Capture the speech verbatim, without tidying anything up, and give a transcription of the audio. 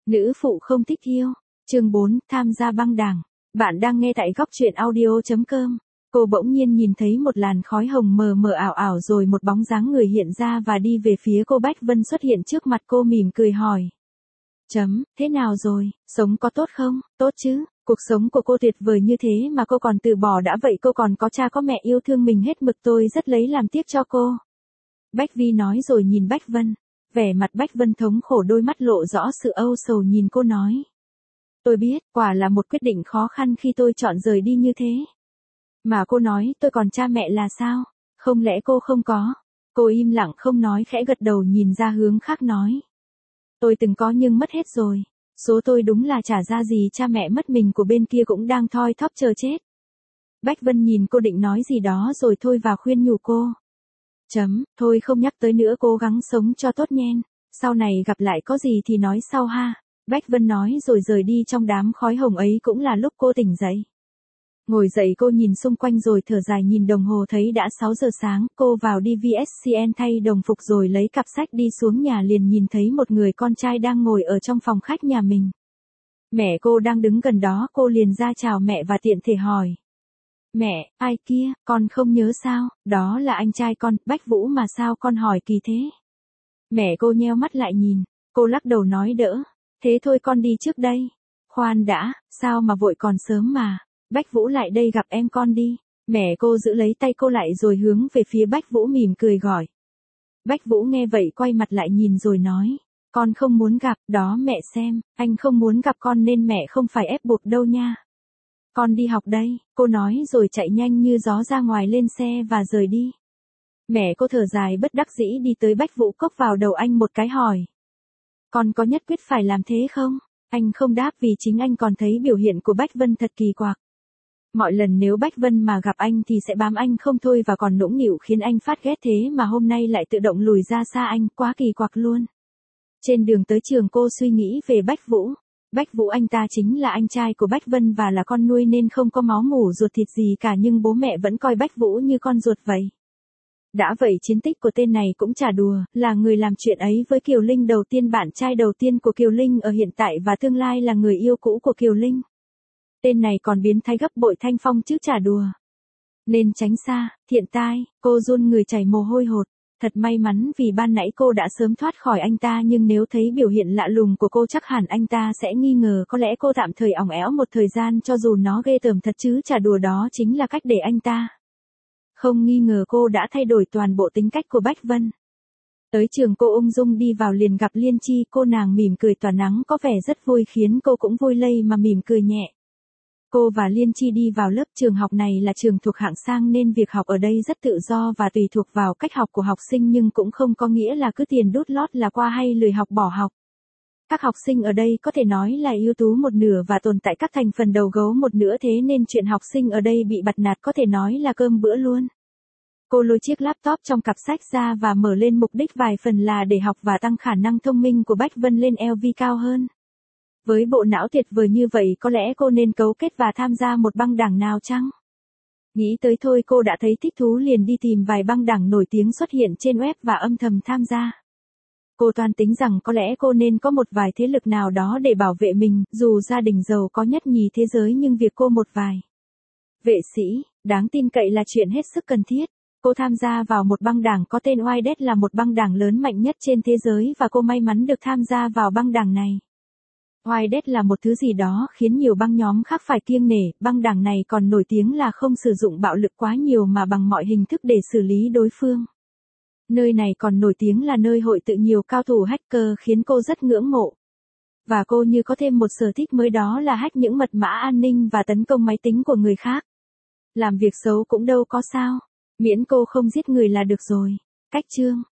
Nữ phụ không thích yêu. Chương bốn, tham gia băng đảng. Bạn đang nghe tại góc truyện audio chấm com. Cô bỗng nhiên nhìn thấy một làn khói hồng mờ mờ ảo ảo rồi một bóng dáng người hiện ra và đi về phía cô. Bách Vân xuất hiện trước mặt cô mỉm cười hỏi. Chấm, thế nào rồi, sống có tốt không? Tốt chứ, cuộc sống của cô tuyệt vời như thế mà cô còn từ bỏ đã vậy cô còn có cha có mẹ yêu thương mình hết mực, tôi rất lấy làm tiếc cho cô. Bách Vi nói rồi nhìn Bách Vân. Vẻ mặt Bách Vân thống khổ, đôi mắt lộ rõ sự âu sầu nhìn cô nói. Tôi biết, quả là một quyết định khó khăn khi tôi chọn rời đi như thế. Mà cô nói tôi còn cha mẹ là sao? Không lẽ cô không có? Cô im lặng không nói, khẽ gật đầu nhìn ra hướng khác nói. Tôi từng có nhưng mất hết rồi. Số tôi đúng là chả ra gì, cha mẹ mất mình của bên kia cũng đang thoi thóp chờ chết. Bách Vân nhìn cô định nói gì đó rồi thôi vào khuyên nhủ cô. Chấm, thôi không nhắc tới nữa, cố gắng sống cho tốt nhen. Sau này gặp lại có gì thì nói sau ha. Bách Vân nói rồi rời đi. Trong đám khói hồng ấy cũng là lúc cô tỉnh dậy. Ngồi dậy cô nhìn xung quanh rồi thở dài, nhìn đồng hồ thấy đã sáu giờ sáng. Cô vào đi vê ét xê en thay đồng phục rồi lấy cặp sách đi xuống nhà, liền nhìn thấy một người con trai đang ngồi ở trong phòng khách nhà mình. Mẹ cô đang đứng gần đó, cô liền ra chào mẹ và tiện thể hỏi. Mẹ, ai kia, con không nhớ sao? Đó là anh trai con, Bách Vũ mà, sao con hỏi kỳ thế? Mẹ cô nheo mắt lại nhìn, cô lắc đầu nói đỡ. Thế thôi con đi trước đây. Khoan đã, sao mà vội, còn sớm mà. Bách Vũ lại đây gặp em con đi. Mẹ cô giữ lấy tay cô lại rồi hướng về phía Bách Vũ mỉm cười gọi. Bách Vũ nghe vậy quay mặt lại nhìn rồi nói. Con không muốn gặp, đó mẹ xem, anh không muốn gặp con nên mẹ không phải ép buộc đâu nha. Con đi học đây, cô nói rồi chạy nhanh như gió ra ngoài, lên xe và rời đi. Mẹ cô thở dài bất đắc dĩ đi tới Bách Vũ, cốc vào đầu anh một cái hỏi. Con có nhất quyết phải làm thế không? Anh không đáp vì chính anh còn thấy biểu hiện của Bách Vân thật kỳ quặc. Mọi lần nếu Bách Vân mà gặp anh thì sẽ bám anh không thôi và còn nũng nịu khiến anh phát ghét, thế mà hôm nay lại tự động lùi ra xa anh, quá kỳ quặc luôn. Trên đường tới trường cô suy nghĩ về Bách Vũ. Bách Vũ anh ta chính là anh trai của Bách Vân và là con nuôi nên không có máu mủ ruột thịt gì cả, nhưng bố mẹ vẫn coi Bách Vũ như con ruột vậy. Đã vậy chiến tích của tên này cũng chả đùa, là người làm chuyện ấy với Kiều Linh đầu tiên, bạn trai đầu tiên của Kiều Linh ở hiện tại và tương lai là người yêu cũ của Kiều Linh. Tên này còn biến thái gấp bội Thanh Phong chứ chả đùa. Nên tránh xa, thiện tai, cô run người chảy mồ hôi hột. Thật may mắn vì ban nãy cô đã sớm thoát khỏi anh ta, nhưng nếu thấy biểu hiện lạ lùng của cô chắc hẳn anh ta sẽ nghi ngờ, có lẽ cô tạm thời ỏng ẻo một thời gian cho dù nó ghê tởm thật chứ chả đùa, đó chính là cách để anh ta không nghi ngờ cô đã thay đổi toàn bộ tính cách của Bách Vân. Tới trường cô ung dung đi vào liền gặp Liên Chi, cô nàng mỉm cười tỏa nắng có vẻ rất vui khiến cô cũng vui lây mà mỉm cười nhẹ. Cô và Liên Chi đi vào lớp. Trường học này là trường thuộc hạng sang nên việc học ở đây rất tự do và tùy thuộc vào cách học của học sinh, nhưng cũng không có nghĩa là cứ tiền đút lót là qua hay lười học bỏ học. Các học sinh ở đây có thể nói là ưu tú một nửa và tồn tại các thành phần đầu gấu một nửa, thế nên chuyện học sinh ở đây bị bặt nạt có thể nói là cơm bữa luôn. Cô lôi chiếc laptop trong cặp sách ra và mở lên, mục đích vài phần là để học và tăng khả năng thông minh của Bách Vân lên lờ vê cao hơn. Với bộ não tuyệt vời như vậy có lẽ cô nên cấu kết và tham gia một băng đảng nào chăng? Nghĩ tới thôi cô đã thấy thích thú, liền đi tìm vài băng đảng nổi tiếng xuất hiện trên web và âm thầm tham gia. Cô toan tính rằng có lẽ cô nên có một vài thế lực nào đó để bảo vệ mình, dù gia đình giàu có nhất nhì thế giới nhưng việc cô một vài vệ sĩ đáng tin cậy là chuyện hết sức cần thiết. Cô tham gia vào một băng đảng có tên Wydad, là một băng đảng lớn mạnh nhất trên thế giới và cô may mắn được tham gia vào băng đảng này. Wydad là một thứ gì đó khiến nhiều băng nhóm khác phải kiêng nể. Băng đảng này còn nổi tiếng là không sử dụng bạo lực quá nhiều mà bằng mọi hình thức để xử lý đối phương. Nơi này còn nổi tiếng là nơi hội tụ nhiều cao thủ hacker khiến cô rất ngưỡng mộ. Và cô như có thêm một sở thích mới, đó là hack những mật mã an ninh và tấn công máy tính của người khác. Làm việc xấu cũng đâu có sao, miễn cô không giết người là được rồi. Cách chương